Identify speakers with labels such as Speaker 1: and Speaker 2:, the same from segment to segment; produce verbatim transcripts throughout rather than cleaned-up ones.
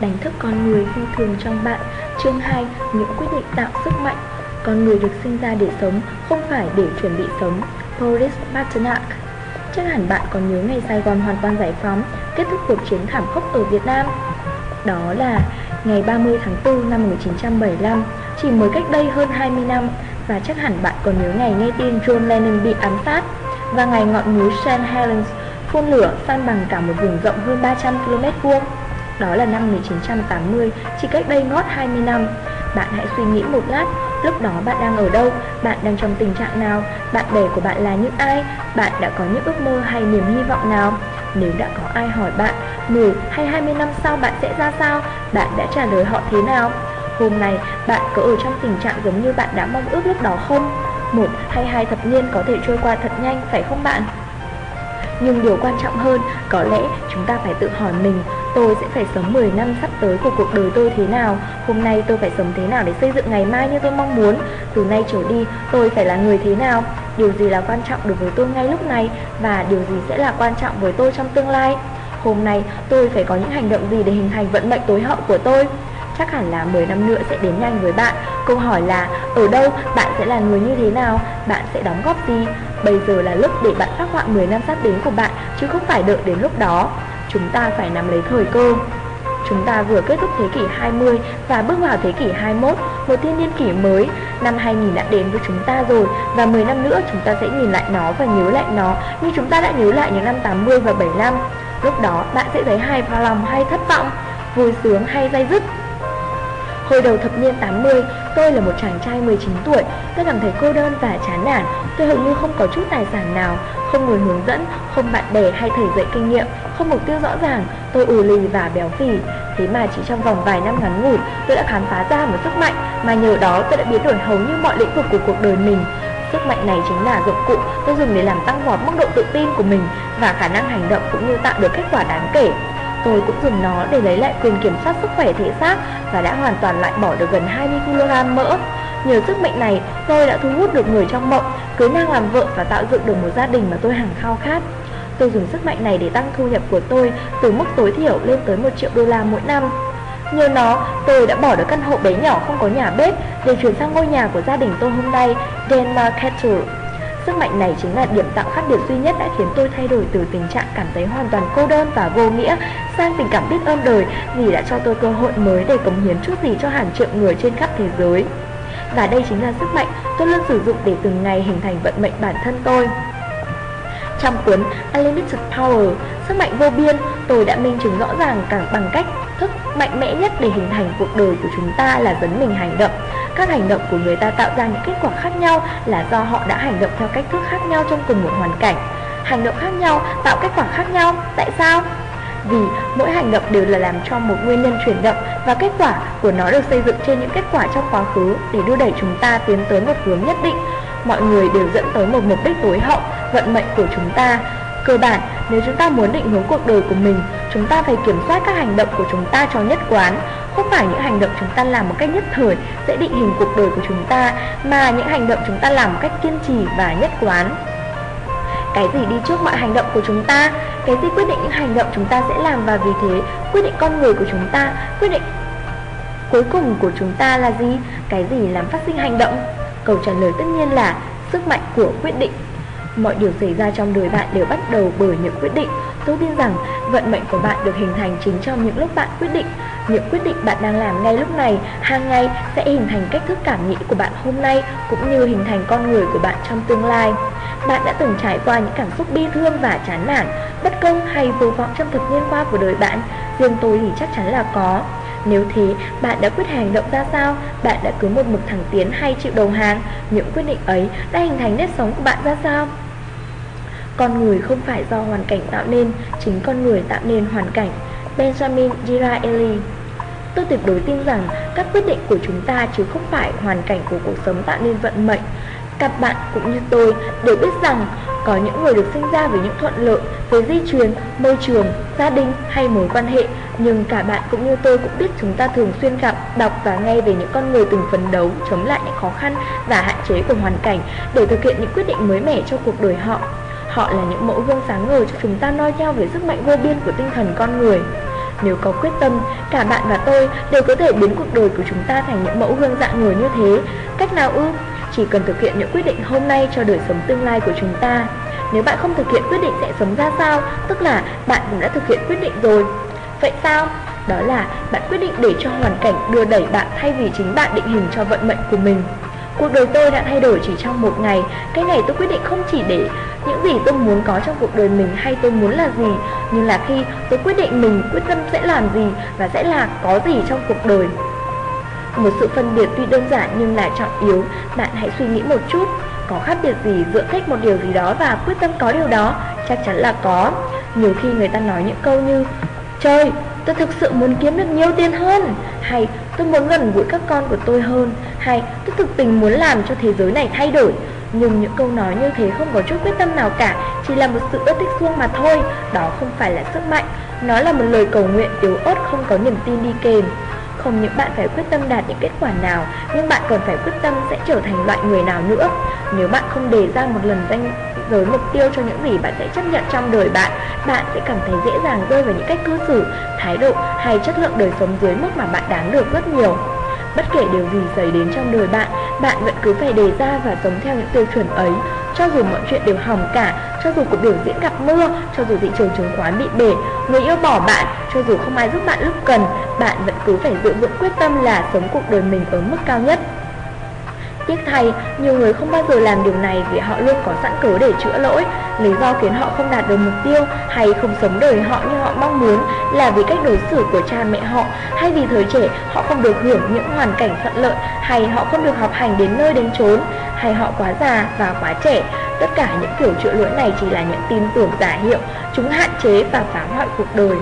Speaker 1: Đánh thức con người phi thường trong bạn. Chương hai. Những quyết định tạo sức mạnh. Con người được sinh ra để sống, không phải để chuẩn bị sống. Boris Pasternak. Chắc hẳn bạn còn nhớ ngày Sài Gòn hoàn toàn giải phóng, kết thúc cuộc chiến thảm khốc ở Việt Nam. Đó là ngày ba mươi tháng tư năm một nghìn chín trăm bảy mươi lăm, chỉ mới cách đây hơn hai mươi năm. Và chắc hẳn bạn còn nhớ ngày nghe tin John Lennon bị ám sát, và ngày ngọn núi Saint Helens phun lửa san bằng cả một vùng rộng hơn ba trăm ki lô mét vuông. Đó là năm một nghìn chín trăm tám mươi, chỉ cách đây ngót hai mươi năm. Bạn hãy suy nghĩ một lát, lúc đó bạn đang ở đâu? Bạn đang trong tình trạng nào? Bạn bè của bạn là những ai? Bạn đã có những ước mơ hay niềm hy vọng nào? Nếu đã có ai hỏi bạn mười hay hai mươi năm sau bạn sẽ ra sao, bạn đã trả lời họ thế nào? Hôm nay bạn có ở trong tình trạng giống như bạn đã mong ước lúc đó không? Một hay hai thập niên có thể trôi qua thật nhanh, phải không bạn? Nhưng điều quan trọng hơn, có lẽ chúng ta phải tự hỏi mình, tôi sẽ phải sống mười năm sắp tới của cuộc đời tôi thế nào? Hôm nay tôi phải sống thế nào để xây dựng ngày mai như tôi mong muốn? Từ nay trở đi, tôi phải là người thế nào? Điều gì là quan trọng đối với tôi ngay lúc này? Và điều gì sẽ là quan trọng với tôi trong tương lai? Hôm nay, tôi phải có những hành động gì để hình thành vận mệnh tối hậu của tôi? Chắc hẳn là mười năm nữa sẽ đến nhanh với bạn. Câu hỏi là, ở đâu bạn sẽ là người như thế nào? Bạn sẽ đóng góp gì? Bây giờ là lúc để bạn phác họa mười năm sắp đến của bạn, chứ không phải đợi đến lúc đó. Chúng ta phải nắm lấy thời cơ. Chúng ta vừa kết thúc thế kỷ hai mươi và bước vào thế kỷ hai mươi mốt, một thiên niên kỷ mới. Năm hai nghìn đã đến với chúng ta rồi, và mười năm nữa chúng ta sẽ nhìn lại nó và nhớ lại nó như chúng ta đã nhớ lại những năm tám mươi và bảy mươi lăm. Lúc đó bạn sẽ thấy hài lòng hay thất vọng, vui sướng hay day dứt. Hồi đầu thập niên tám mươi, tôi là một chàng trai mười chín tuổi. Tôi cảm thấy cô đơn và chán nản. Tôi hầu như không có chút tài sản nào, không người hướng dẫn, không bạn bè hay thầy dạy kinh nghiệm, không mục tiêu rõ ràng. Tôi ù lì và béo phì. Thế mà chỉ trong vòng vài năm ngắn ngủi, tôi đã khám phá ra một sức mạnh mà nhờ đó tôi đã biến đổi hầu như mọi lĩnh vực của cuộc đời mình. Sức mạnh này chính là dụng cụ tôi dùng để làm tăng vọt mức độ tự tin của mình và khả năng hành động, cũng như tạo được kết quả đáng kể. Tôi cũng dùng nó để lấy lại quyền kiểm soát sức khỏe thể xác và đã hoàn toàn loại bỏ được gần hai mươi ki lô gam mỡ. Nhờ sức mạnh này, tôi đã thu hút được người trong mộng, cưới nàng làm vợ và tạo dựng được một gia đình mà tôi hằng khao khát. Tôi dùng sức mạnh này để tăng thu nhập của tôi từ mức tối thiểu lên tới một triệu đô la mỗi năm. Nhờ nó, tôi đã bỏ được căn hộ bé nhỏ không có nhà bếp để chuyển sang ngôi nhà của gia đình tôi hôm nay, Denmark Castle. Sức mạnh này chính là điểm tạo khác biệt duy nhất đã khiến tôi thay đổi từ tình trạng cảm thấy hoàn toàn cô đơn và vô nghĩa sang tình cảm biết ơn đời vì đã cho tôi cơ hội mới để cống hiến chút gì cho hàng triệu người trên khắp thế giới. Và đây chính là sức mạnh tôi luôn sử dụng để từng ngày hình thành vận mệnh bản thân tôi. Trong cuốn Unlimited Power, sức mạnh vô biên, tôi đã minh chứng rõ ràng càng bằng cách thức mạnh mẽ nhất để hình thành cuộc đời của chúng ta là dấn mình hành động. Các hành động của người ta tạo ra những kết quả khác nhau là do họ đã hành động theo cách thức khác nhau trong cùng một hoàn cảnh. Hành động khác nhau tạo kết quả khác nhau. Tại sao? Vì mỗi hành động đều là làm cho một nguyên nhân chuyển động, và kết quả của nó được xây dựng trên những kết quả trong quá khứ để đưa đẩy chúng ta tiến tới một hướng nhất định. Mọi người đều dẫn tới một mục đích tối hậu, vận mệnh của chúng ta. Cơ bản, nếu chúng ta muốn định hướng cuộc đời của mình, chúng ta phải kiểm soát các hành động của chúng ta cho nhất quán. Không phải những hành động chúng ta làm một cách nhất thời sẽ định hình cuộc đời của chúng ta, mà những hành động chúng ta làm một cách kiên trì và nhất quán. Cái gì đi trước mọi hành động của chúng ta? Cái gì quyết định những hành động chúng ta sẽ làm, và vì thế quyết định con người của chúng ta? Quyết định cuối cùng của chúng ta là gì? Cái gì làm phát sinh hành động? Câu trả lời tất nhiên là sức mạnh của quyết định. Mọi điều xảy ra trong đời bạn đều bắt đầu bởi những quyết định. Tôi tin rằng vận mệnh của bạn được hình thành chính trong những lúc bạn quyết định. Những quyết định bạn đang làm ngay lúc này, hàng ngày sẽ hình thành cách thức cảm nghĩ của bạn hôm nay, cũng như hình thành con người của bạn trong tương lai. Bạn đã từng trải qua những cảm xúc bi thương và chán nản, bất công hay vô vọng trong thập niên qua của đời bạn? Riêng tôi thì chắc chắn là có. Nếu thế, bạn đã quyết hành động ra sao? Bạn đã cứ một mực thẳng tiến hay chịu đầu hàng? Những quyết định ấy đã hình thành nếp sống của bạn ra sao? Con người không phải do hoàn cảnh tạo nên, chính con người tạo nên hoàn cảnh. Benjamin Disraeli. Tôi tuyệt đối tin rằng các quyết định của chúng ta chứ không phải hoàn cảnh của cuộc sống tạo nên vận mệnh. Các bạn cũng như tôi đều biết rằng có những người được sinh ra với những thuận lợi về di truyền, môi trường, gia đình hay mối quan hệ. Nhưng cả bạn cũng như tôi cũng biết chúng ta thường xuyên gặp, đọc và nghe về những con người từng phấn đấu chống lại những khó khăn và hạn chế của hoàn cảnh để thực hiện những quyết định mới mẻ cho cuộc đời họ. Họ là những mẫu gương sáng ngời cho chúng ta noi theo về sức mạnh vô biên của tinh thần con người. Nếu có quyết tâm, cả bạn và tôi đều có thể biến cuộc đời của chúng ta thành những mẫu gương dạng người như thế. Cách nào ư? Chỉ cần thực hiện những quyết định hôm nay cho đời sống tương lai của chúng ta. Nếu bạn không thực hiện quyết định sẽ sống ra sao, tức là bạn cũng đã thực hiện quyết định rồi. Vậy sao? Đó là bạn quyết định để cho hoàn cảnh đưa đẩy bạn thay vì chính bạn định hình cho vận mệnh của mình. Cuộc đời tôi đã thay đổi chỉ trong một ngày. Cái ngày tôi quyết định không chỉ để những gì tôi muốn có trong cuộc đời mình hay tôi muốn là gì, nhưng là khi tôi quyết định mình quyết tâm sẽ làm gì và sẽ là có gì trong cuộc đời. Một sự phân biệt tuy đơn giản nhưng là trọng yếu. Bạn hãy suy nghĩ một chút, có khác biệt gì giữa thích một điều gì đó và quyết tâm có điều đó? Chắc chắn là có. Nhiều khi người ta nói những câu như: trời, tôi thực sự muốn kiếm được nhiều tiền hơn, hay tôi muốn gần gũi các con của tôi hơn, hay tôi thực tình muốn làm cho thế giới này thay đổi. Nhưng những câu nói như thế không có chút quyết tâm nào cả, chỉ là một sự ước thích suông mà thôi. Đó không phải là sức mạnh, nó là một lời cầu nguyện yếu ớt không có niềm tin đi kèm. Không những bạn phải quyết tâm đạt những kết quả nào, nhưng bạn còn phải quyết tâm sẽ trở thành loại người nào nữa. Nếu bạn không đề ra một lần ranh giới mục tiêu cho những gì bạn sẽ chấp nhận trong đời bạn, bạn sẽ cảm thấy dễ dàng rơi vào những cách cư xử, thái độ hay chất lượng đời sống dưới mức mà bạn đáng được rất nhiều. Bất kể điều gì xảy đến trong đời bạn, bạn vẫn cứ phải đề ra và sống theo những tiêu chuẩn ấy. Cho dù mọi chuyện đều hỏng cả, cho dù cuộc biểu diễn gặp mưa, cho dù thị trường chứng khoán bị bể, người yêu bỏ bạn, cho dù không ai giúp bạn lúc cần, bạn vẫn cứ phải giữ vững quyết tâm là sống cuộc đời mình ở mức cao nhất. Tiếc thay, nhiều người không bao giờ làm điều này vì họ luôn có sẵn cớ để chữa lỗi. Lý do khiến họ không đạt được mục tiêu hay không sống đời họ như họ mong muốn là vì cách đối xử của cha mẹ họ, hay vì thời trẻ họ không được hưởng những hoàn cảnh thuận lợi, hay họ không được học hành đến nơi đến chốn, hay họ quá già và quá trẻ. Tất cả những kiểu chữa lỗi này chỉ là những tin tưởng giả hiệu, chúng hạn chế và phá hoại cuộc đời.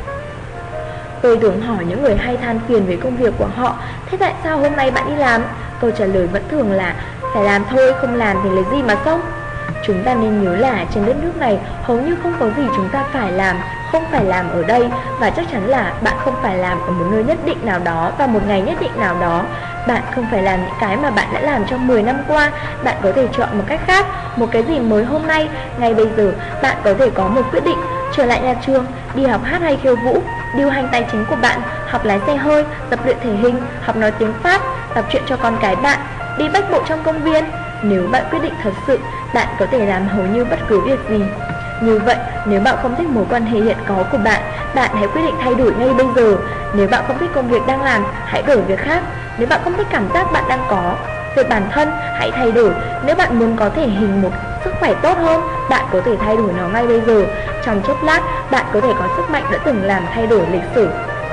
Speaker 1: Tôi thường hỏi những người hay than phiền về công việc của họ: thế tại sao hôm nay bạn đi làm? Câu trả lời vẫn thường là: phải làm thôi, không làm thì lấy gì mà sống. Chúng ta nên nhớ là trên đất nước này hầu như không có gì chúng ta phải làm, không phải làm ở đây. Và chắc chắn là bạn không phải làm ở một nơi nhất định nào đó và một ngày nhất định nào đó. Bạn không phải làm những cái mà bạn đã làm trong mười năm qua. Bạn có thể chọn một cách khác, một cái gì mới hôm nay. Ngay bây giờ bạn có thể có một quyết định: trở lại nhà trường, đi học hát hay khiêu vũ, điều hành tài chính của bạn, học lái xe hơi, tập luyện thể hình, học nói tiếng Pháp, tập truyện cho con cái bạn, đi bách bộ trong công viên. Nếu bạn quyết định thật sự, bạn có thể làm hầu như bất cứ việc gì. Như vậy, nếu bạn không thích mối quan hệ hiện có của bạn, bạn hãy quyết định thay đổi ngay bây giờ. Nếu bạn không thích công việc đang làm, hãy đổi việc khác. Nếu bạn không thích cảm giác bạn đang có về bản thân, hãy thay đổi. Nếu bạn muốn có thể hình một sức khỏe tốt hơn, bạn có thể thay đổi nó ngay bây giờ. Trong chốc lát, bạn có thể có sức mạnh đã từng làm thay đổi lịch sử.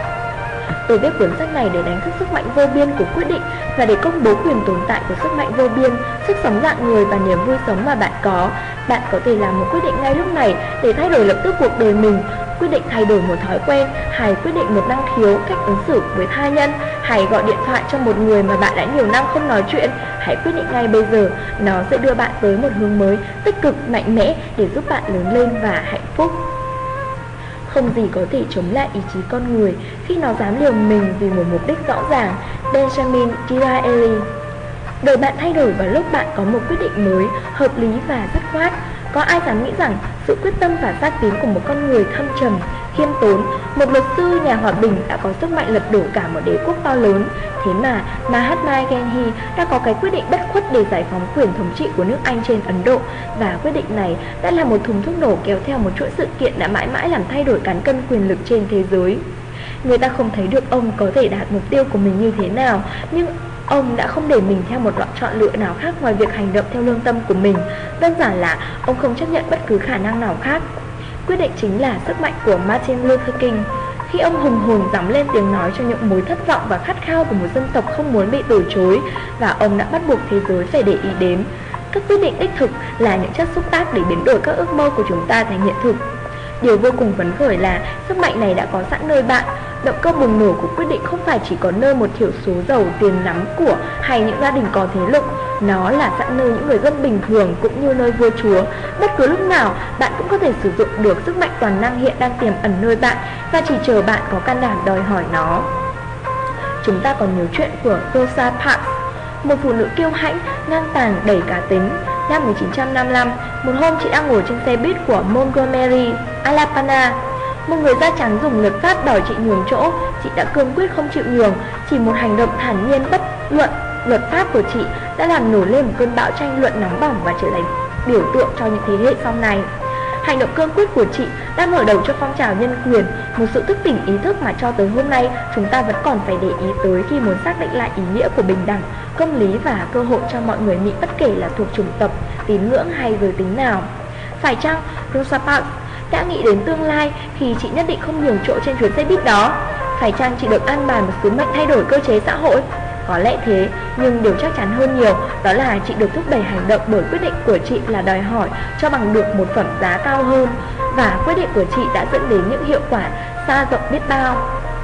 Speaker 1: Tôi viết cuốn sách này để đánh thức sức mạnh vô biên của quyết định và để công bố quyền tồn tại của sức mạnh vô biên, sức sống dạng người và niềm vui sống mà bạn có. Bạn có thể làm một quyết định ngay lúc này để thay đổi lập tức cuộc đời mình. Quyết định thay đổi một thói quen, hay quyết định một năng khiếu, cách ứng xử với tha nhân, hay gọi điện thoại cho một người mà bạn đã nhiều năm không nói chuyện. Hãy quyết định ngay bây giờ, nó sẽ đưa bạn tới một hướng mới, tích cực, mạnh mẽ để giúp bạn lớn lên và hạnh phúc. Không gì có thể chống lại ý chí con người khi nó dám liều mình vì một mục đích rõ ràng. Benjamin Disraeli. Đời bạn thay đổi vào lúc bạn có một quyết định mới, hợp lý và dứt khoát. Có ai dám nghĩ rằng sự quyết tâm và xác tín của một con người thâm trầm, khiêm tốn, một luật sư, nhà hòa bình đã có sức mạnh lật đổ cả một đế quốc to lớn. Thế mà Mahatma Gandhi đã có cái quyết định bất khuất để giải phóng quyền thống trị của nước Anh trên Ấn Độ. Và quyết định này đã là một thùng thuốc nổ kéo theo một chuỗi sự kiện đã mãi mãi làm thay đổi cán cân quyền lực trên thế giới. Người ta không thấy được ông có thể đạt mục tiêu của mình như thế nào, nhưng ông đã không để mình theo một loại chọn lựa nào khác ngoài việc hành động theo lương tâm của mình. Đơn giản là ông không chấp nhận bất cứ khả năng nào khác. Quyết định chính là sức mạnh của Martin Luther King. Khi ông hùng hồn dám lên tiếng nói cho những mối thất vọng và khát khao của một dân tộc không muốn bị từ chối, và ông đã bắt buộc thế giới phải để ý đến. Các quyết định đích thực là những chất xúc tác để biến đổi các ước mơ của chúng ta thành hiện thực. Điều vô cùng phấn khởi là sức mạnh này đã có sẵn nơi bạn. Động cơ bùng nổ của quyết định không phải chỉ có nơi một thiểu số giàu tiền nắm của hay những gia đình có thế lực. Nó là sẵn nơi những người dân bình thường cũng như nơi vua chúa. Bất cứ lúc nào bạn cũng có thể sử dụng được sức mạnh toàn năng hiện đang tiềm ẩn nơi bạn, và chỉ chờ bạn có can đảm đòi hỏi nó. Chúng ta còn nhớ chuyện của Rosa Parks, một phụ nữ kiêu hãnh, ngang tàn, đầy cá tính. Năm một nghìn chín trăm năm mươi lăm, một hôm chị đang ngồi trên xe buýt của Montgomery, Alabama. Một người da trắng dùng luật pháp đòi chị nhường chỗ, chị đã cương quyết không chịu nhường. Chỉ một hành động thản nhiên bất luận luật pháp của chị đã làm nổi lên một cơn bão tranh luận nóng bỏng và trở thành biểu tượng cho những thế hệ sau này. Hành động cương quyết của chị đã mở đầu cho phong trào nhân quyền, một sự thức tỉnh ý thức mà cho tới hôm nay chúng ta vẫn còn phải để ý tới khi muốn xác định lại ý nghĩa của bình đẳng, công lý và cơ hội cho mọi người Mỹ bất kể là thuộc chủng tộc, tín ngưỡng hay giới tính nào. Phải chăng Rosa Parks đã nghĩ đến tương lai khi chị nhất định không nhường chỗ trên chuyến xe buýt đó? Phải chăng chị được an bài một sứ mệnh thay đổi cơ chế xã hội? Có lẽ thế, nhưng điều chắc chắn hơn nhiều đó là chị được thúc đẩy hành động bởi quyết định của chị là đòi hỏi cho bằng được một phẩm giá cao hơn. Và quyết định của chị đã dẫn đến những hiệu quả xa rộng biết bao.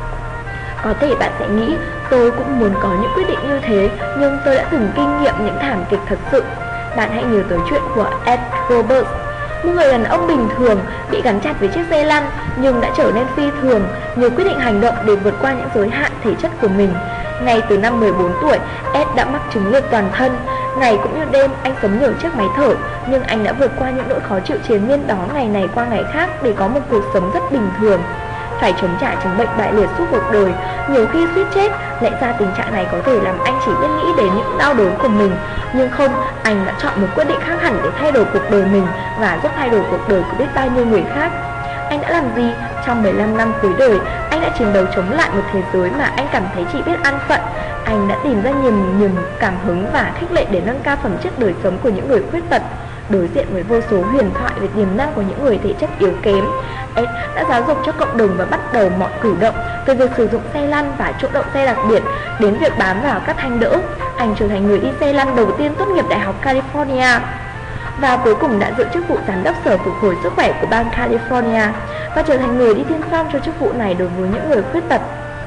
Speaker 1: Có thể bạn sẽ nghĩ tôi cũng muốn có những quyết định như thế, nhưng tôi đã từng kinh nghiệm những thảm kịch thật sự. Bạn hãy nhớ tới chuyện của Ed Roberts, một người đàn ông bình thường bị gắn chặt với chiếc xe lăn nhưng đã trở nên phi thường nhờ quyết định hành động để vượt qua những giới hạn thể chất của mình. Ngay từ năm mười bốn tuổi, Ed đã mắc chứng liệt toàn thân. Ngày cũng như đêm anh sống nhờ chiếc máy thở, nhưng anh đã vượt qua những nỗi khó chịu triền miên đó ngày này qua ngày khác để có một cuộc sống rất bình thường. Phải chống trả chứng bệnh bại liệt suốt cuộc đời, nhiều khi suýt chết. Lẽ ra tình trạng này có thể làm anh chỉ biết nghĩ đến những đau đớn của mình, nhưng không, anh đã chọn một quyết định khác hẳn để thay đổi cuộc đời mình và giúp thay đổi cuộc đời của biết bao nhiêu người khác. Anh đã làm gì? Trong mười lăm năm cuối đời, anh đã chiến đấu chống lại một thế giới mà anh cảm thấy chỉ biết an phận. Anh đã tìm ra nhiều niềm cảm hứng và khích lệ để nâng cao phẩm chất đời sống của những người khuyết tật. Đối diện với vô số huyền thoại về tiềm năng của những người thể chất yếu kém, Ed đã giáo dục cho cộng đồng và bắt đầu mọi cử động, từ việc sử dụng xe lăn và chỗ đậu xe đặc biệt đến việc bám vào các thanh đỡ. Anh trở thành người đi xe lăn đầu tiên tốt nghiệp Đại học California và cuối cùng đã giữ chức vụ giám đốc sở phục hồi sức khỏe của bang California và trở thành người đi tiên phong cho chức vụ này đối với những người khuyết tật.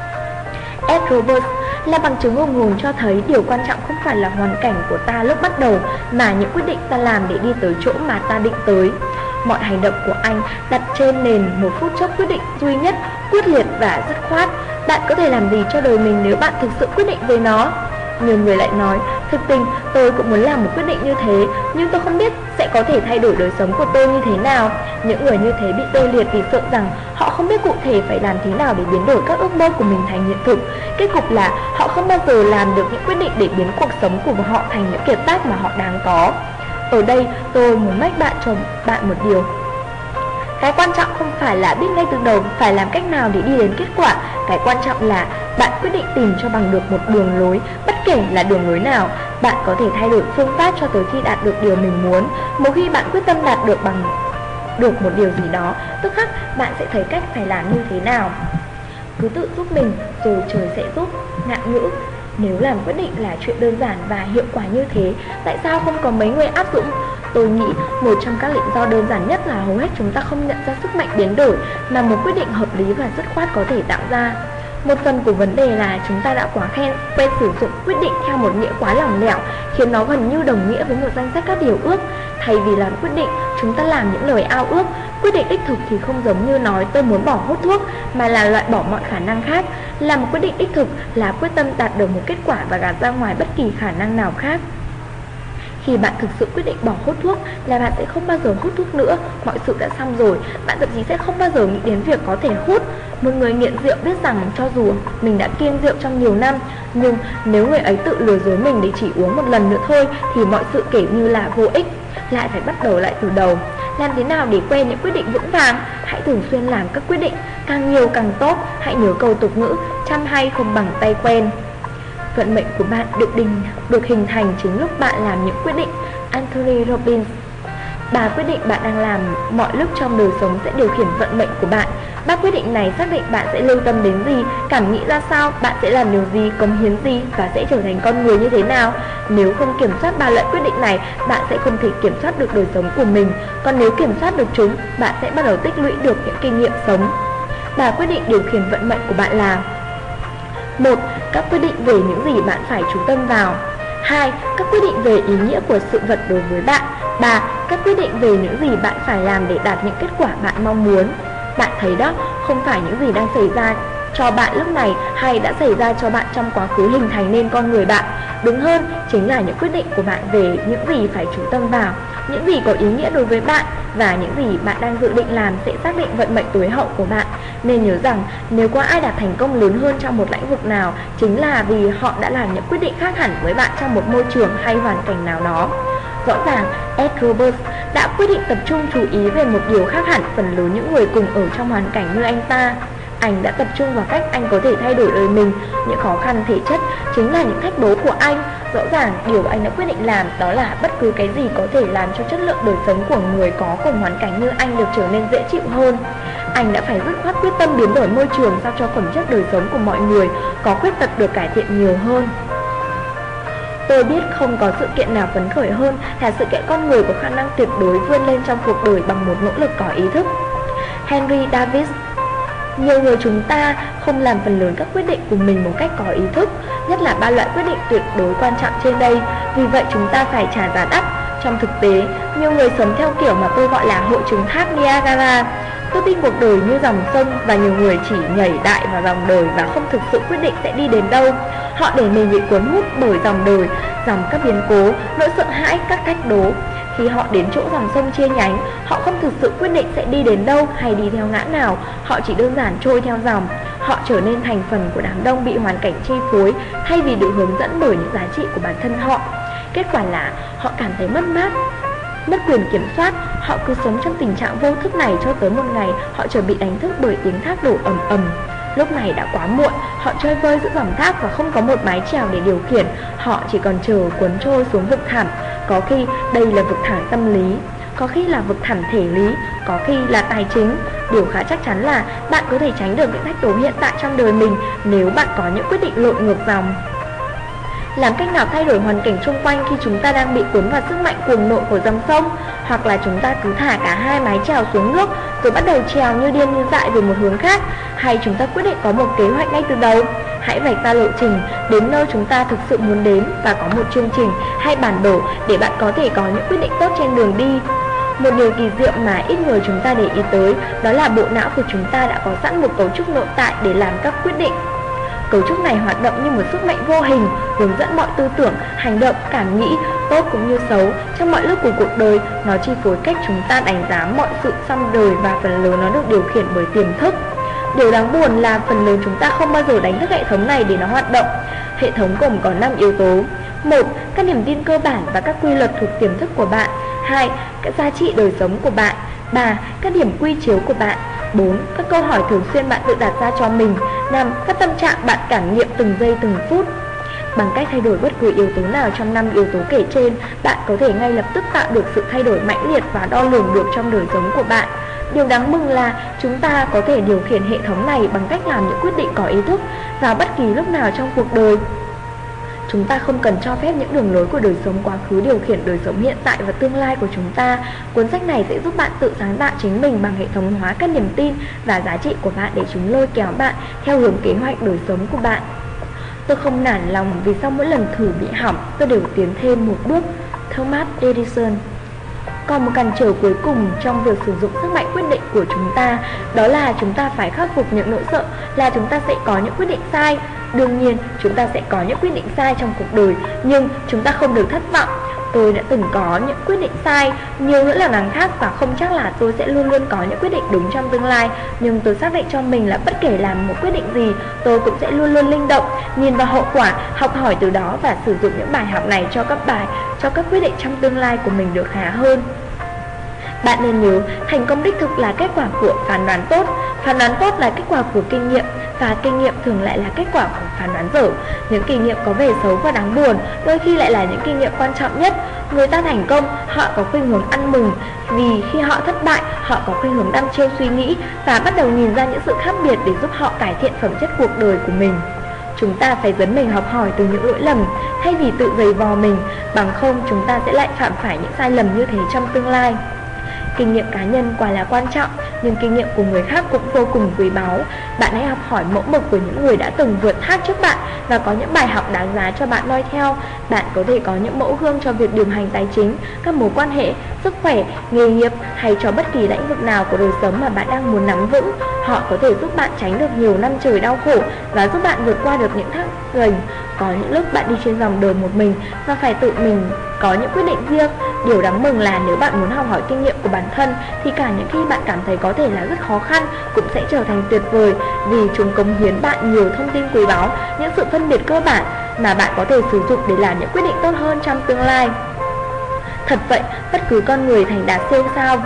Speaker 1: Ed Roberts là bằng chứng hùng hồn cho thấy điều quan trọng không phải là hoàn cảnh của ta lúc bắt đầu, mà những quyết định ta làm để đi tới chỗ mà ta định tới. Mọi hành động của anh đặt trên nền một phút chốc quyết định duy nhất, quyết liệt và dứt khoát. Bạn có thể làm gì cho đời mình nếu bạn thực sự quyết định về nó? Nhiều người lại nói, thực tình tôi cũng muốn làm một quyết định như thế, nhưng tôi không biết sẽ có thể thay đổi đời sống của tôi như thế nào. Những người như thế bị tê liệt vì sợ rằng họ không biết cụ thể phải làm thế nào để biến đổi các ước mơ của mình thành hiện thực. Kết cục là họ không bao giờ làm được những quyết định để biến cuộc sống của họ thành những kiệt tác mà họ đáng có. Ở đây tôi muốn mách bạn cho bạn một điều. Cái quan trọng không phải là biết ngay từ đầu phải làm cách nào để đi đến kết quả. Cái quan trọng là bạn quyết định tìm cho bằng được một đường lối, bất kể là đường lối nào. Bạn có thể thay đổi phương pháp cho tới khi đạt được điều mình muốn. Một khi bạn quyết tâm đạt được bằng được một điều gì đó, tức khắc bạn sẽ thấy cách phải làm như thế nào. Cứ tự giúp mình rồi trời sẽ giúp. Ngạn ngữ. Nếu làm quyết định là chuyện đơn giản và hiệu quả như thế, tại sao không có mấy người áp dụng? Tôi nghĩ một trong các lý do đơn giản nhất là hầu hết chúng ta không nhận ra sức mạnh biến đổi mà một quyết định hợp lý và dứt khoát có thể tạo ra. Một phần của vấn đề là chúng ta đã quá khen quen sử dụng quyết định theo một nghĩa quá lỏng lẻo, khiến nó gần như đồng nghĩa với một danh sách các điều ước. Thay vì làm quyết định, chúng ta làm những lời ao ước. Quyết định đích thực thì không giống như nói tôi muốn bỏ hút thuốc, mà là loại bỏ mọi khả năng khác. Là một quyết định đích thực là quyết tâm đạt được một kết quả và gạt ra ngoài bất kỳ khả năng nào khác. Khi bạn thực sự quyết định bỏ hút thuốc là bạn sẽ không bao giờ hút thuốc nữa, mọi sự đã xong rồi. Bạn thậm chí sẽ không bao giờ nghĩ đến việc có thể hút. Một người nghiện rượu biết rằng cho dù mình đã kiêng rượu trong nhiều năm, nhưng nếu người ấy tự lừa dối mình để chỉ uống một lần nữa thôi thì mọi sự kể như là vô ích. Lại phải bắt đầu lại từ đầu. Làm thế nào để quen những quyết định vững vàng? Hãy thường xuyên làm các quyết định, càng nhiều càng tốt. Hãy nhớ câu tục ngữ, chăm hay không bằng tay quen. Vận mệnh của bạn được đình được hình thành chính lúc bạn làm những quyết định. Anthony Robbins. Ba quyết định bạn đang làm mọi lúc trong đời sống sẽ điều khiển vận mệnh của bạn. Ba quyết định này xác định bạn sẽ lưu tâm đến gì, cảm nghĩ ra sao, bạn sẽ làm điều gì, cống hiến gì và sẽ trở thành con người như thế nào. Nếu không kiểm soát ba loại quyết định này, bạn sẽ không thể kiểm soát được đời sống của mình. Còn nếu kiểm soát được chúng, bạn sẽ bắt đầu tích lũy được những kinh nghiệm sống. Ba quyết định điều khiển vận mệnh của bạn là: một. Các quyết định về những gì bạn phải chú tâm vào. Hai. Các quyết định về ý nghĩa của sự vật đối với bạn. Ba. Các quyết định về những gì bạn phải làm để đạt những kết quả bạn mong muốn. Bạn thấy đó, không phải những gì đang xảy ra cho bạn lúc này hay đã xảy ra cho bạn trong quá khứ hình thành nên con người bạn. Đúng hơn, chính là những quyết định của bạn về những gì phải chú tâm vào. những gì có ý nghĩa đối với bạn và những gì bạn đang dự định làm sẽ xác định vận mệnh tối hậu của bạn. Nên nhớ rằng nếu có ai đạt thành công lớn hơn trong một lĩnh vực nào, chính là vì họ đã làm những quyết định khác hẳn với bạn trong một môi trường hay hoàn cảnh nào đó. Rõ ràng, Ed Roberts đã quyết định tập trung chú ý về một điều khác hẳn phần lớn những người cùng ở trong hoàn cảnh như anh ta. Anh đã tập trung vào cách anh có thể thay đổi đời mình. Những khó khăn thể chất chính là những thách đố của anh. Rõ ràng, điều anh đã quyết định làm đó là bất cứ cái gì có thể làm cho chất lượng đời sống của người có cùng hoàn cảnh như anh được trở nên dễ chịu hơn. Anh đã phải dứt khoát quyết tâm biến đổi môi trường sao cho phẩm chất đời sống của mọi người có khuyết tật được cải thiện nhiều hơn. Tôi biết không có sự kiện nào phấn khởi hơn là sự kiện con người có khả năng tuyệt đối vươn lên trong cuộc đời bằng một nỗ lực có ý thức. Henry Davis. Nhiều người chúng ta không làm phần lớn các quyết định của mình một cách có ý thức, nhất là ba loại quyết định tuyệt đối quan trọng trên đây. Vì vậy chúng ta phải trả giá đắt. Trong thực tế, nhiều người sống theo kiểu mà tôi gọi là hội chứng thác Niagara. Tôi tin cuộc đời như dòng sông và nhiều người chỉ nhảy đại vào dòng đời và không thực sự quyết định sẽ đi đến đâu. Họ để mình bị cuốn hút bởi dòng đời, dòng các biến cố, nỗi sợ hãi, các thách đố. Khi họ đến chỗ dòng sông chia nhánh, họ không thực sự quyết định sẽ đi đến đâu hay đi theo ngã nào. Họ chỉ đơn giản trôi theo dòng. Họ trở nên thành phần của đám đông bị hoàn cảnh chi phối thay vì được hướng dẫn bởi những giá trị của bản thân họ. Kết quả là họ cảm thấy mất mát, mất quyền kiểm soát. Họ cứ sống trong tình trạng vô thức này cho tới một ngày họ chợt bị đánh thức bởi tiếng thác đổ ầm ầm. Lúc này đã quá muộn, họ chơi vơi giữa dòng thác và không có một mái chèo để điều khiển. Họ chỉ còn chờ cuốn trôi xuống vực thẳm. Có khi đây là vực thẳm tâm lý, có khi là vực thẳm thể lý, có khi là tài chính. Điều khá chắc chắn là bạn có thể tránh được những thách đố hiện tại trong đời mình nếu bạn có những quyết định lội ngược dòng. Làm cách nào thay đổi hoàn cảnh xung quanh khi chúng ta đang bị cuốn vào sức mạnh cuồng nộ của dòng sông? Hoặc là chúng ta cứ thả cả hai mái chèo xuống nước rồi bắt đầu trèo như điên như dại về một hướng khác? Hay chúng ta quyết định có một kế hoạch ngay từ đầu? Hãy vạch ra lộ trình đến nơi chúng ta thực sự muốn đến và có một chương trình hay bản đồ để bạn có thể có những quyết định tốt trên đường đi. Một điều kỳ diệu mà ít người chúng ta để ý tới đó là bộ não của chúng ta đã có sẵn một cấu trúc nội tại để làm các quyết định. Cấu trúc này hoạt động như một sức mạnh vô hình, hướng dẫn mọi tư tưởng, hành động, cảm nghĩ, tốt cũng như xấu, trong mọi lúc của cuộc đời. Nó chi phối cách chúng ta đánh giá mọi sự trong đời và phần lớn nó được điều khiển bởi tiềm thức. Điều đáng buồn là phần lớn chúng ta không bao giờ đánh thức hệ thống này để nó hoạt động. Hệ thống gồm có năm yếu tố. Một. Các niềm tin cơ bản và các quy luật thuộc tiềm thức của bạn. Hai. Các giá trị đời sống của bạn. Ba. Các điểm quy chiếu của bạn. Bốn. Các câu hỏi thường xuyên bạn tự đặt ra cho mình. Năm. Các tâm trạng bạn cảm nghiệm từng giây từng phút. Bằng cách thay đổi bất cứ yếu tố nào trong năm yếu tố kể trên, bạn có thể ngay lập tức tạo được sự thay đổi mãnh liệt và đo lường được trong đời sống của bạn. Điều đáng mừng là chúng ta có thể điều khiển hệ thống này bằng cách làm những quyết định có ý thức vào bất kỳ lúc nào trong cuộc đời. Chúng ta không cần cho phép những đường lối của đời sống quá khứ điều khiển đời sống hiện tại và tương lai của chúng ta. Cuốn sách này sẽ giúp bạn tự sáng tạo chính mình bằng hệ thống hóa các niềm tin và giá trị của bạn để chúng lôi kéo bạn theo hướng kế hoạch đời sống của bạn. Tôi không nản lòng vì sau mỗi lần thử bị hỏng, tôi đều tiến thêm một bước. Thomas Edison. Còn một cản trở cuối cùng trong việc sử dụng sức mạnh quyết định của chúng ta, đó là chúng ta phải khắc phục những nỗi sợ là chúng ta sẽ có những quyết định sai. Đương nhiên, chúng ta sẽ có những quyết định sai trong cuộc đời, nhưng chúng ta không được thất vọng. Tôi đã từng có những quyết định sai nhiều nữa là đằng khác và không chắc là tôi sẽ luôn luôn có những quyết định đúng trong tương lai. Nhưng tôi xác định cho mình là bất kể làm một quyết định gì, tôi cũng sẽ luôn luôn linh động, nhìn vào hậu quả, học hỏi từ đó và sử dụng những bài học này cho các bài, cho các quyết định trong tương lai của mình được khá hơn. Bạn nên nhớ, thành công đích thực là kết quả của phán đoán tốt, phán đoán tốt là kết quả của kinh nghiệm, và kinh nghiệm thường lại là kết quả của phán đoán dở. Những kinh nghiệm có vẻ xấu và đáng buồn đôi khi lại là những kinh nghiệm quan trọng nhất. Người ta thành công, họ có khuynh hướng ăn mừng, vì khi họ thất bại, họ có khuynh hướng đăm chiêu suy nghĩ và bắt đầu nhìn ra những sự khác biệt để giúp họ cải thiện phẩm chất cuộc đời của mình. Chúng ta phải dấn mình học hỏi từ những lỗi lầm thay vì tự giày vò mình, bằng không chúng ta sẽ lại phạm phải những sai lầm như thế trong tương lai. Kinh nghiệm cá nhân quả là quan trọng, nhưng kinh nghiệm của người khác cũng vô cùng quý báu. Bạn hãy học hỏi mẫu mực của những người đã từng vượt thác trước bạn và có những bài học đáng giá cho bạn noi theo. Bạn có thể có những mẫu gương cho việc điều hành tài chính, các mối quan hệ, sức khỏe, nghề nghiệp hay cho bất kỳ lĩnh vực nào của đời sống mà bạn đang muốn nắm vững. Họ có thể giúp bạn tránh được nhiều năm trời đau khổ và giúp bạn vượt qua được những thác gành. Có những lúc bạn đi trên dòng đời một mình và phải tự mình có những quyết định riêng. Điều đáng mừng là nếu bạn muốn học hỏi kinh nghiệm của bản thân thì cả những khi bạn cảm thấy có thể là rất khó khăn cũng sẽ trở thành tuyệt vời, vì chúng cống hiến bạn nhiều thông tin quý báu, những sự phân biệt cơ bản mà bạn có thể sử dụng để làm những quyết định tốt hơn trong tương lai. Thật vậy, bất cứ con người thành đạt siêu sao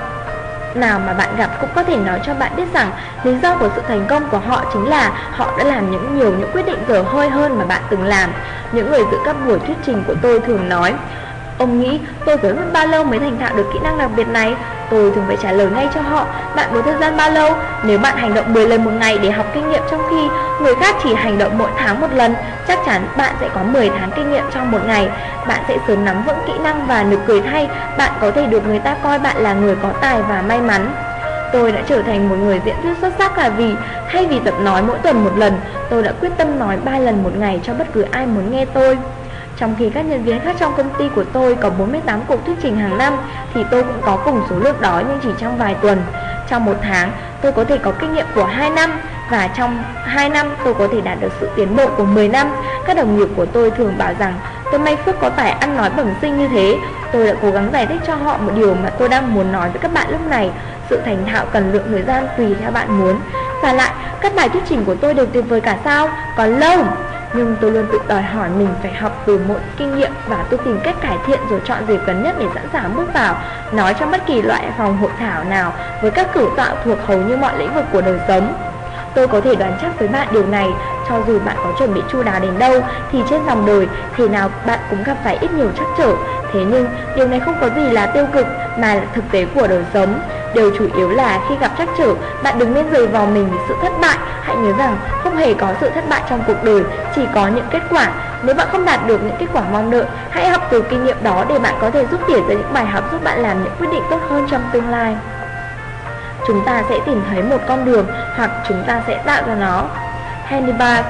Speaker 1: nào mà bạn gặp cũng có thể nói cho bạn biết rằng lý do của sự thành công của họ chính là họ đã làm những nhiều những quyết định dở hơi hơn mà bạn từng làm. Những người dự các buổi thuyết trình của tôi thường nói: ông nghĩ tôi phải mất bao lâu mới thành thạo được kỹ năng đặc biệt này? Tôi thường phải trả lời ngay cho họ: bạn muốn thời gian bao lâu? Nếu bạn hành động mười lần một ngày để học kinh nghiệm trong khi người khác chỉ hành động mỗi tháng một lần, chắc chắn bạn sẽ có mười tháng kinh nghiệm trong một ngày. Bạn sẽ sớm nắm vững kỹ năng và nực cười thay, bạn có thể được người ta coi bạn là người có tài và may mắn. Tôi đã trở thành một người diễn thuyết xuất sắc là vì thay vì tập nói mỗi tuần một lần, tôi đã quyết tâm nói ba lần một ngày cho bất cứ ai muốn nghe tôi. Trong khi các nhân viên khác trong công ty của tôi có bốn mươi tám cuộc thuyết trình hàng năm, thì tôi cũng có cùng số lượng đó nhưng chỉ trong vài tuần. Trong một tháng, tôi có thể có kinh nghiệm của hai năm, và trong hai năm tôi có thể đạt được sự tiến bộ của mười năm. Các đồng nghiệp của tôi thường bảo rằng tôi may phước có tài ăn nói bẩm sinh như thế. Tôi đã cố gắng giải thích cho họ một điều mà tôi đang muốn nói với các bạn lúc này: sự thành thạo cần lượng thời gian tùy theo bạn muốn. Và lại, các bài thuyết trình của tôi đều tuyệt vời cả sao? Còn lâu! Nhưng tôi luôn tự đòi hỏi mình phải học từ mỗi kinh nghiệm, và tôi tìm cách cải thiện rồi chọn dịp gần nhất để sẵn sàng bước vào nói trong bất kỳ loại phòng hội thảo nào với các cử tọa thuộc hầu như mọi lĩnh vực của đời sống. Tôi có thể đoán chắc với bạn điều này: cho dù bạn có chuẩn bị chu đáo đến đâu thì trên dòng đời thì nào bạn cũng gặp phải ít nhiều trắc trở. Thế nhưng điều này không có gì là tiêu cực, mà là thực tế của đời sống. Điều chủ yếu là khi gặp trắc trở, bạn đừng nên rời vào mình vì sự thất bại. Hãy nhớ rằng không hề có sự thất bại trong cuộc đời, chỉ có những kết quả. Nếu bạn không đạt được những kết quả mong đợi, hãy học từ kinh nghiệm đó để bạn có thể rút tỉa ra những bài học giúp bạn làm những quyết định tốt hơn trong tương lai. Chúng ta sẽ tìm thấy một con đường, hoặc chúng ta sẽ tạo ra nó. Handlebar.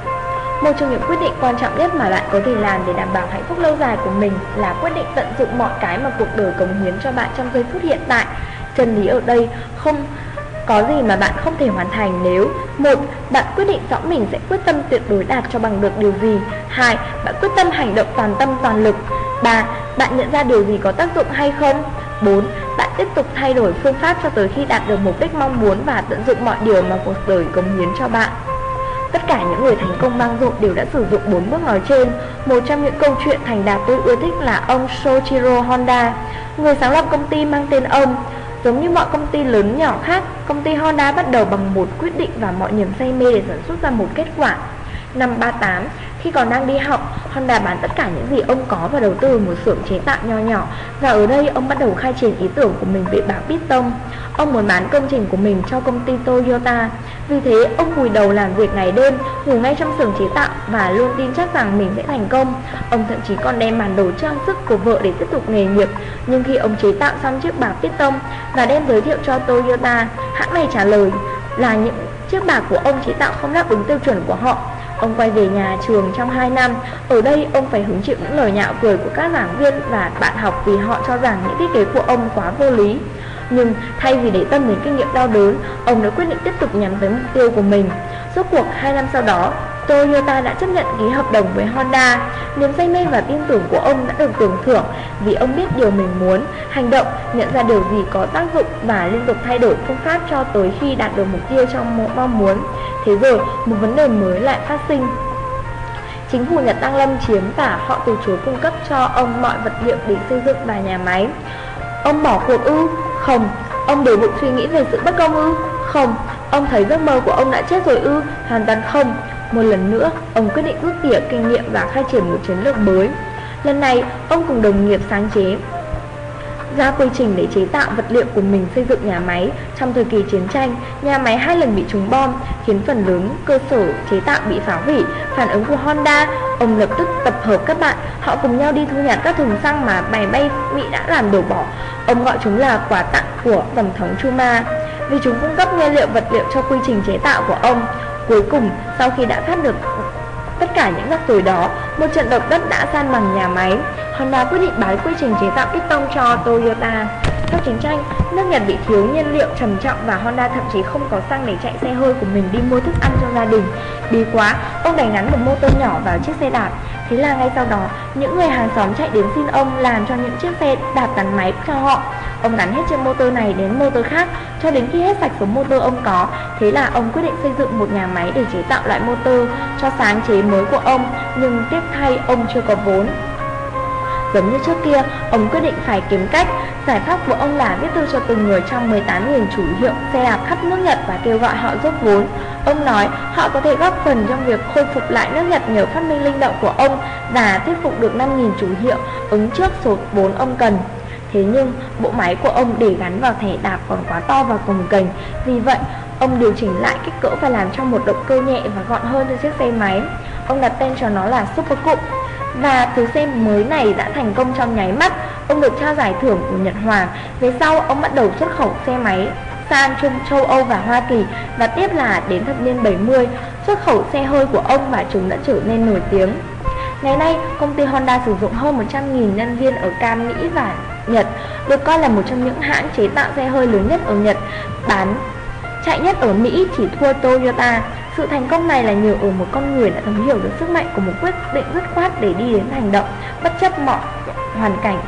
Speaker 1: Một trong những quyết định quan trọng nhất mà bạn có thể làm để đảm bảo hạnh phúc lâu dài của mình là quyết định tận dụng mọi cái mà cuộc đời cống hiến cho bạn trong giây phút hiện tại. Chân lý ở đây không có gì mà bạn không thể hoàn thành nếu: một. Bạn quyết định rõ mình sẽ quyết tâm tuyệt đối đạt cho bằng được điều gì. Hai. Bạn quyết tâm hành động toàn tâm toàn lực. Ba. Bạn nhận ra điều gì có tác dụng hay không. Bốn. Bạn tiếp tục thay đổi phương pháp cho tới khi đạt được mục đích mong muốn và tận dụng mọi điều mà cuộc đời cống hiến cho bạn. Tất cả những người thành công vang dội đều đã sử dụng bốn bước nói trên. Một trong những câu chuyện thành đạt tôi ưa thích là ông Soichiro Honda, người sáng lập công ty mang tên ông. Giống như mọi công ty lớn nhỏ khác, công ty Honda bắt đầu bằng một quyết định và mọi niềm say mê để sản xuất ra một kết quả. Năm ba tám, khi còn đang đi học, Honda bán tất cả những gì ông có và đầu tư một xưởng chế tạo nho nhỏ. Và ở đây ông bắt đầu khai triển ý tưởng của mình về bảng piston. Ông muốn bán công trình của mình cho công ty Toyota. Vì thế ông vùi đầu làm việc ngày đêm, ngủ ngay trong xưởng chế tạo và luôn tin chắc rằng mình sẽ thành công. Ông thậm chí còn đem bản đồ trang sức của vợ để tiếp tục nghề nghiệp. Nhưng khi ông chế tạo xong chiếc bảng piston và đem giới thiệu cho Toyota, hãng này trả lời là những chiếc bảng của ông chế tạo không đáp ứng tiêu chuẩn của họ. Ông quay về nhà trường trong hai năm. Ở đây ông phải hứng chịu những lời nhạo cười của các giảng viên và bạn học vì họ cho rằng những thiết kế của ông quá vô lý. Nhưng thay vì để tâm đến kinh nghiệm đau đớn, ông đã quyết định tiếp tục nhắm tới mục tiêu của mình. Rốt cuộc hai năm sau đó, Toyota đã chấp nhận ký hợp đồng với Honda. Niềm say mê và tin tưởng của ông đã được tưởng thưởng vì ông biết điều mình muốn, hành động, nhận ra điều gì có tác dụng và liên tục thay đổi phương pháp cho tới khi đạt được mục tiêu trong mong muốn. Thế rồi, một vấn đề mới lại phát sinh. Chính phủ Nhật Tăng Lâm chiếm và họ từ chối cung cấp cho ông mọi vật liệu để xây dựng và nhà máy. Ông bỏ cuộc ư? Không. Ông để bụng suy nghĩ về sự bất công ư? Không. Ông thấy giấc mơ của ông đã chết rồi ư? Hoàn toàn không. Một lần nữa, ông quyết định rút tỉa kinh nghiệm và khai triển một chiến lược mới. Lần này, ông cùng đồng nghiệp sáng chế ra quy trình để chế tạo vật liệu của mình xây dựng nhà máy. Trong thời kỳ chiến tranh, nhà máy hai lần bị trúng bom, khiến phần lớn cơ sở chế tạo bị phá hủy. Phản ứng của Honda, ông lập tức tập hợp các bạn, họ cùng nhau đi thu nhặt các thùng xăng mà máy bay Mỹ đã làm đổ bỏ. Ông gọi chúng là quà tặng của Tổng thống Truman, vì chúng cung cấp nguyên liệu vật liệu cho quy trình chế tạo của ông. Cuối cùng, sau khi đã thoát được tất cả những rắc rối đó, một trận động đất đã san bằng nhà máy. Honda quyết định bán quy trình chế tạo piston cho Toyota. Sau chiến tranh, nước Nhật bị thiếu nhiên liệu trầm trọng và Honda thậm chí không có xăng để chạy xe hơi của mình đi mua thức ăn cho gia đình. Bí quá, ông đánh gắn một motor nhỏ vào chiếc xe đạp. Thế là ngay sau đó, những người hàng xóm chạy đến xin ông làm cho những chiếc xe đạp gắn máy cho họ. Ông gắn hết chiếc motor này đến motor khác cho đến khi hết sạch số motor ông có. Thế là ông quyết định xây dựng một nhà máy để chế tạo loại motor cho sáng chế mới của ông. Nhưng tiếc thay ông chưa có vốn. Giống như trước kia, ông quyết định phải kiếm cách. Giải pháp của ông là viết thư cho từng người trong mười tám nghìn chủ hiệu xe đạp khắp nước Nhật và kêu gọi họ giúp vốn. Ông nói họ có thể góp phần trong việc khôi phục lại nước Nhật nhờ phát minh linh động của ông và thuyết phục được năm nghìn chủ hiệu ứng trước số vốn ông cần. Thế nhưng bộ máy của ông để gắn vào thẻ đạp còn quá to và cồng kềnh. Vì vậy ông điều chỉnh lại kích cỡ và làm cho một động cơ nhẹ và gọn hơn cho chiếc xe máy. Ông đặt tên cho nó là Super Coupe. Và thứ xe mới này đã thành công trong nháy mắt. Ông được trao giải thưởng của Nhật Hoàng. Về sau ông bắt đầu xuất khẩu xe máy sang Trung châu Âu và Hoa Kỳ. Và tiếp là đến thập niên bảy mươi, xuất khẩu xe hơi của ông và chúng đã trở nên nổi tiếng. Ngày nay, công ty Honda sử dụng hơn một trăm nghìn nhân viên ở Cam, Mỹ và Nhật, được coi là một trong những hãng chế tạo xe hơi lớn nhất ở Nhật, bán chạy nhất ở Mỹ chỉ thua Toyota. Sự thành công này là nhờ ở một con người đã thấu hiểu được sức mạnh của một quyết định dứt khoát để đi đến hành động, bất chấp mọi hoàn cảnh.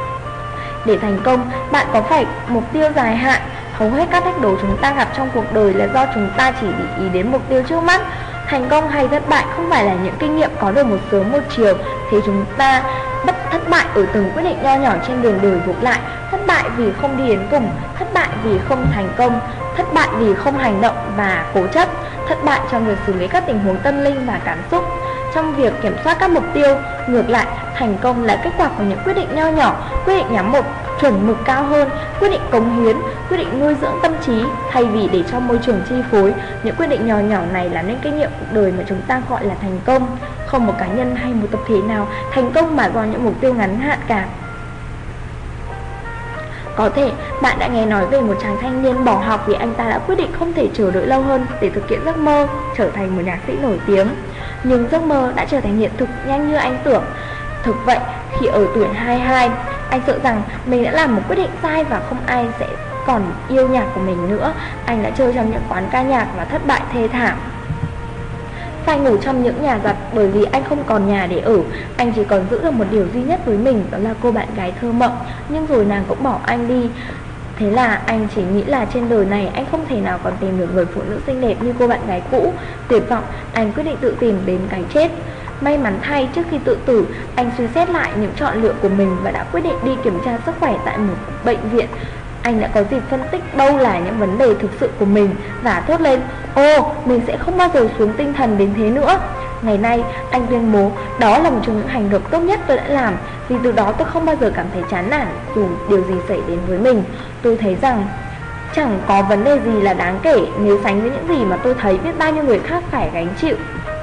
Speaker 1: Để thành công, bạn có phải mục tiêu dài hạn. Hầu hết các thách đố chúng ta gặp trong cuộc đời là do chúng ta chỉ để ý đến mục tiêu trước mắt. Thành công hay thất bại không phải là những kinh nghiệm có được một sớm một chiều. Thế chúng ta bất thất bại ở từng quyết định nho nhỏ trên đường đời gộp lại. Thất bại vì không đi đến cùng, thất bại vì không thành công, thất bại vì không hành động và cố chấp, thất bại trong việc xử lý các tình huống tâm linh và cảm xúc, trong việc kiểm soát các mục tiêu. Ngược lại, thành công là kết quả của những quyết định nho nhỏ, quyết định nhắm một chuẩn mực cao hơn, quyết định cống hiến, quyết định nuôi dưỡng tâm trí. Thay vì để cho môi trường chi phối, những quyết định nhỏ nhỏ này làm nên kinh nghiệm cuộc đời mà chúng ta gọi là thành công. Không một cá nhân hay một tập thể nào thành công mà do những mục tiêu ngắn hạn cả. Có thể bạn đã nghe nói về một chàng thanh niên bỏ học vì anh ta đã quyết định không thể chờ đợi lâu hơn để thực hiện giấc mơ trở thành một nhạc sĩ nổi tiếng. Nhưng giấc mơ đã trở thành hiện thực nhanh như anh tưởng. Thực vậy, khi ở tuổi hai mươi hai, anh sợ rằng mình đã làm một quyết định sai và không ai sẽ còn yêu nhạc của mình nữa. Anh đã chơi trong những quán ca nhạc và thất bại thê thảm. Phải ngủ trong những nhà giặt bởi vì anh không còn nhà để ở. Anh chỉ còn giữ được một điều duy nhất với mình, đó là cô bạn gái thơ mộng. Nhưng rồi nàng cũng bỏ anh đi. Thế là anh chỉ nghĩ là trên đời này anh không thể nào còn tìm được người phụ nữ xinh đẹp như cô bạn gái cũ. Tuyệt vọng, anh quyết định tự tìm đến cái chết. May mắn thay, trước khi tự tử, anh suy xét lại những chọn lựa của mình và đã quyết định đi kiểm tra sức khỏe tại một bệnh viện. Anh đã có dịp phân tích đâu là những vấn đề thực sự của mình và thốt lên: "Ô, mình sẽ không bao giờ xuống tinh thần đến thế nữa." Ngày nay, anh tuyên bố đó là một trong những hành động tốt nhất tôi đã làm, vì từ đó tôi không bao giờ cảm thấy chán nản dù điều gì xảy đến với mình. Tôi thấy rằng chẳng có vấn đề gì là đáng kể nếu sánh với những gì mà tôi thấy biết bao nhiêu người khác phải gánh chịu.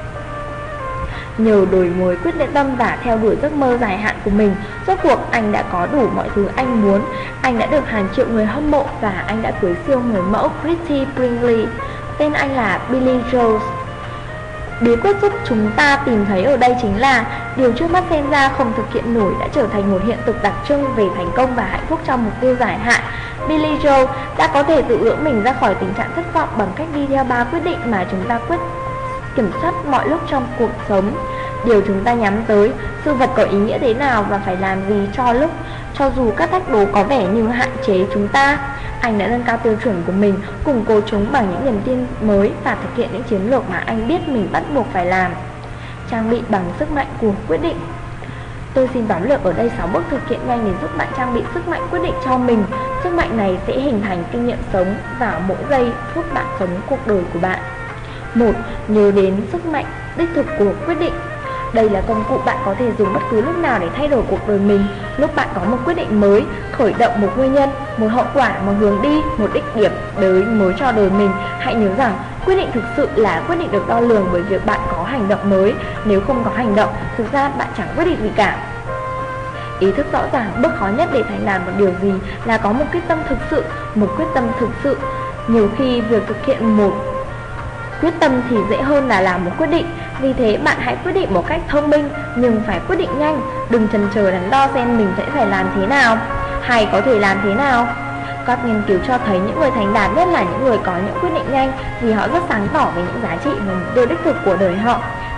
Speaker 1: Nhờ đổi mới quyết định tâm và theo đuổi giấc mơ dài hạn của mình, rốt cuộc anh đã có đủ mọi thứ anh muốn. Anh đã được hàng triệu người hâm mộ và anh đã cưới siêu người mẫu Christy Brinkley. Tên anh là Billy Joel. Bí quyết giúp chúng ta tìm thấy ở đây chính là điều trước mắt xem ra không thực hiện nổi đã trở thành một hiện thực đặc trưng về thành công và hạnh phúc trong mục tiêu dài hạn. Billy Joel đã có thể tự dưỡng mình ra khỏi tình trạng thất vọng bằng cách đi theo ba quyết định mà chúng ta quyết kiểm soát mọi lúc trong cuộc sống. Điều chúng ta nhắm tới, sự vật có ý nghĩa thế nào và phải làm gì cho lúc, cho dù các thách đố có vẻ như hạn chế chúng ta. Anh đã nâng cao tiêu chuẩn của mình, củng cố chúng bằng những niềm tin mới và thực hiện những chiến lược mà anh biết mình bắt buộc phải làm. Trang bị bằng sức mạnh của quyết định. Tôi xin tóm lược ở đây sáu bước thực hiện nhanh để giúp bạn trang bị sức mạnh quyết định cho mình. Sức mạnh này sẽ hình thành kinh nghiệm sống vào mỗi giây phút bạn sống cuộc đời của bạn. Một. Nhớ đến sức mạnh đích thực của quyết định. Đây là công cụ bạn có thể dùng bất cứ lúc nào để thay đổi cuộc đời mình. Lúc bạn có một quyết định mới, khởi động một nguyên nhân, một hậu quả, một hướng đi, một đích điểm tới mới cho đời mình, hãy nhớ rằng quyết định thực sự là quyết định được đo lường bởi việc bạn có hành động mới. Nếu không có hành động, thực ra bạn chẳng quyết định gì cả. Ý thức rõ ràng bước khó nhất để thành đạt một điều gì là có một quyết tâm thực sự. Một quyết tâm thực sự, nhiều khi việc thực hiện một quyết tâm thì dễ hơn là làm một quyết định. Vì thế bạn hãy quyết định một cách thông minh, nhưng phải quyết định nhanh. Đừng chần chờ đắn đo xem mình sẽ phải làm thế nào, hay có thể làm thế nào. Các nghiên cứu cho thấy những người thành đạt nhất là những người có những quyết định nhanh, vì họ rất sáng tỏ về những giá trị và mục tiêu đích thực của đời họ.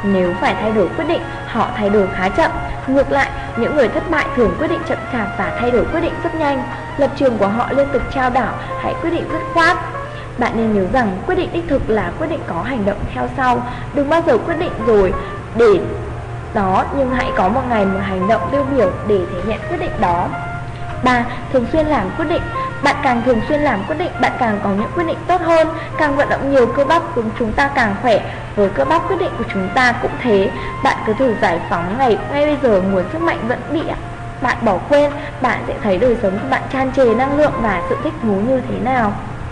Speaker 1: Nếu phải thay đổi quyết định, họ thay đổi khá chậm. Ngược lại, những người thất bại thường quyết định chậm chạp và thay đổi quyết định rất nhanh. Lập trường của họ liên tục trao đảo, hãy quyết định dứt khoát. Bạn nên nhớ rằng quyết định đích thực là quyết định có hành động theo sau. Đừng bao giờ quyết định rồi để đó, nhưng hãy có một ngày một hành động tiêu biểu để thể hiện quyết định đó. Ba. Thường xuyên làm quyết định. Bạn càng thường xuyên làm quyết định, bạn càng có những quyết định tốt hơn. Càng vận động nhiều cơ bắp của chúng ta càng khỏe. Với cơ bắp quyết định của chúng ta cũng thế. Bạn cứ thử giải phóng ngày ngay bây giờ nguồn sức mạnh vẫn bị bạn bỏ quên. Bạn sẽ thấy đời sống của bạn tràn trề năng lượng và sự thích thú như thế nào.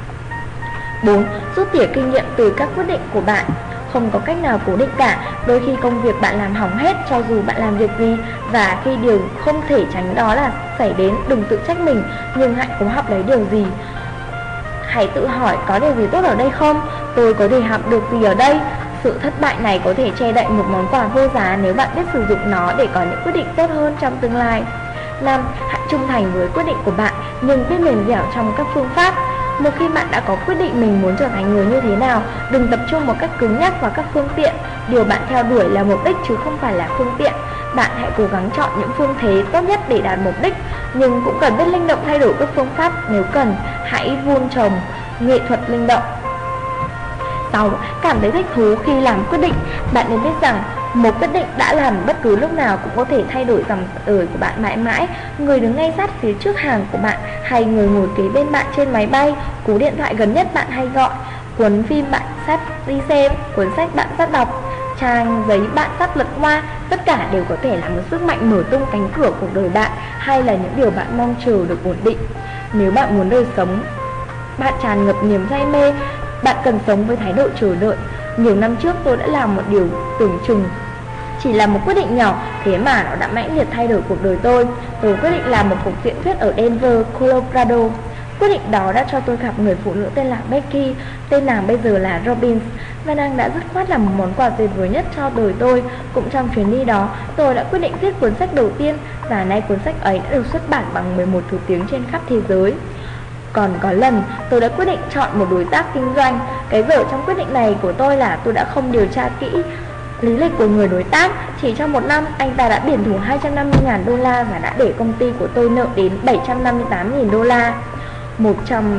Speaker 1: Bốn. Rút tỉa kinh nghiệm từ các quyết định của bạn. Không có cách nào cố định cả. Đôi khi công việc bạn làm hỏng hết cho dù bạn làm việc gì. Và khi điều không thể tránh đó là xảy đến, đừng tự trách mình, nhưng hãy cố học lấy điều gì. Hãy tự hỏi có điều gì tốt ở đây không? Tôi có thể học được gì ở đây? Sự thất bại này có thể che đậy một món quà vô giá nếu bạn biết sử dụng nó để có những quyết định tốt hơn trong tương lai. Năm. Hãy trung thành với quyết định của bạn nhưng biết mềm dẻo trong các phương pháp. Một khi bạn đã có quyết định mình muốn trở thành người như thế nào, đừng tập trung một cách cứng nhắc vào các phương tiện. Điều bạn theo đuổi là mục đích chứ không phải là phương tiện. Bạn hãy cố gắng chọn những phương thế tốt nhất để đạt mục đích, nhưng cũng cần biết linh động thay đổi các phương pháp nếu cần. Hãy vun trồng nghệ thuật linh động. Sáu. Cảm thấy thích thú khi làm quyết định. Bạn nên biết rằng một quyết định đã làm bất cứ lúc nào cũng có thể thay đổi dòng đời của bạn mãi mãi. Người đứng ngay sát phía trước hàng của bạn, hay người ngồi kế bên bạn trên máy bay, cú điện thoại gần nhất bạn hay gọi, cuốn phim bạn sắp đi xem, cuốn sách bạn sắp đọc, trang giấy bạn sắp lật qua, tất cả đều có thể là một sức mạnh mở tung cánh cửa cuộc đời bạn, hay là những điều bạn mong chờ được ổn định. Nếu bạn muốn đời sống bạn tràn ngập niềm say mê, bạn cần sống với thái độ chờ đợi. Nhiều năm trước tôi đã làm một điều tưởng chừng chỉ là một quyết định nhỏ, thế mà nó đã mãnh liệt thay đổi cuộc đời tôi. Tôi quyết định làm một cuộc diễn thuyết ở Denver, Colorado. Quyết định đó đã cho tôi gặp người phụ nữ tên là Becky, tên nàng bây giờ là Robbins, và nàng đã dứt khoát làm một món quà tuyệt vời nhất cho đời tôi. Cũng trong chuyến đi đó, tôi đã quyết định viết cuốn sách đầu tiên, và nay cuốn sách ấy đã được xuất bản bằng mười một thứ tiếng trên khắp thế giới. Còn có lần tôi đã quyết định chọn một đối tác kinh doanh. Cái dở trong quyết định này của tôi là tôi đã không điều tra kỹ lý lịch của người đối tác. Chỉ trong một năm, anh ta đã biển thủ hai trăm năm mươi nghìn đô la và đã để công ty của tôi nợ đến bảy trăm năm mươi tám nghìn đô la. Một trong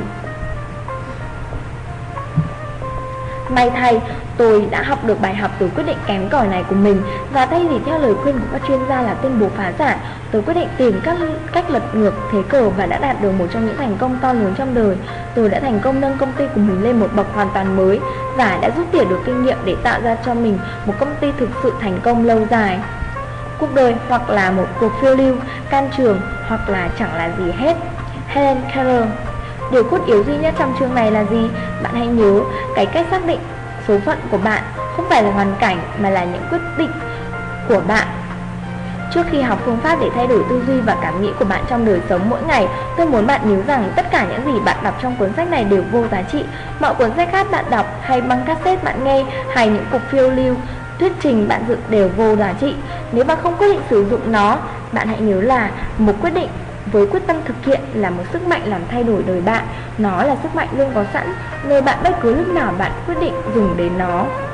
Speaker 1: May thay, tôi đã học được bài học từ quyết định kém cỏi này của mình, và thay vì theo lời khuyên của các chuyên gia là tuyên bố phá sản, tôi quyết định tìm các cách lật ngược thế cờ và đã đạt được một trong những thành công to lớn trong đời. Tôi đã thành công nâng công ty của mình lên một bậc hoàn toàn mới và đã rút tỉa được kinh nghiệm để tạo ra cho mình một công ty thực sự thành công lâu dài. Cuộc đời hoặc là một cuộc phiêu lưu, can trường hoặc là chẳng là gì hết. Helen Keller. Điều cốt yếu duy nhất trong chương này là gì? Bạn hãy nhớ, cái cách xác định số phận của bạn không phải là hoàn cảnh mà là những quyết định của bạn. Trước khi học phương pháp để thay đổi tư duy và cảm nghĩ của bạn trong đời sống mỗi ngày, tôi muốn bạn nhớ rằng tất cả những gì bạn đọc trong cuốn sách này đều vô giá trị. Mọi cuốn sách khác bạn đọc, hay băng cassette bạn nghe, hay những cuộc phiêu lưu, thuyết trình bạn dựng đều vô giá trị nếu bạn không quyết định sử dụng nó. Bạn hãy nhớ là một quyết định với quyết tâm thực hiện là một sức mạnh làm thay đổi đời bạn. Nó là sức mạnh luôn có sẵn, nơi bạn bất cứ lúc nào bạn quyết định dùng đến nó.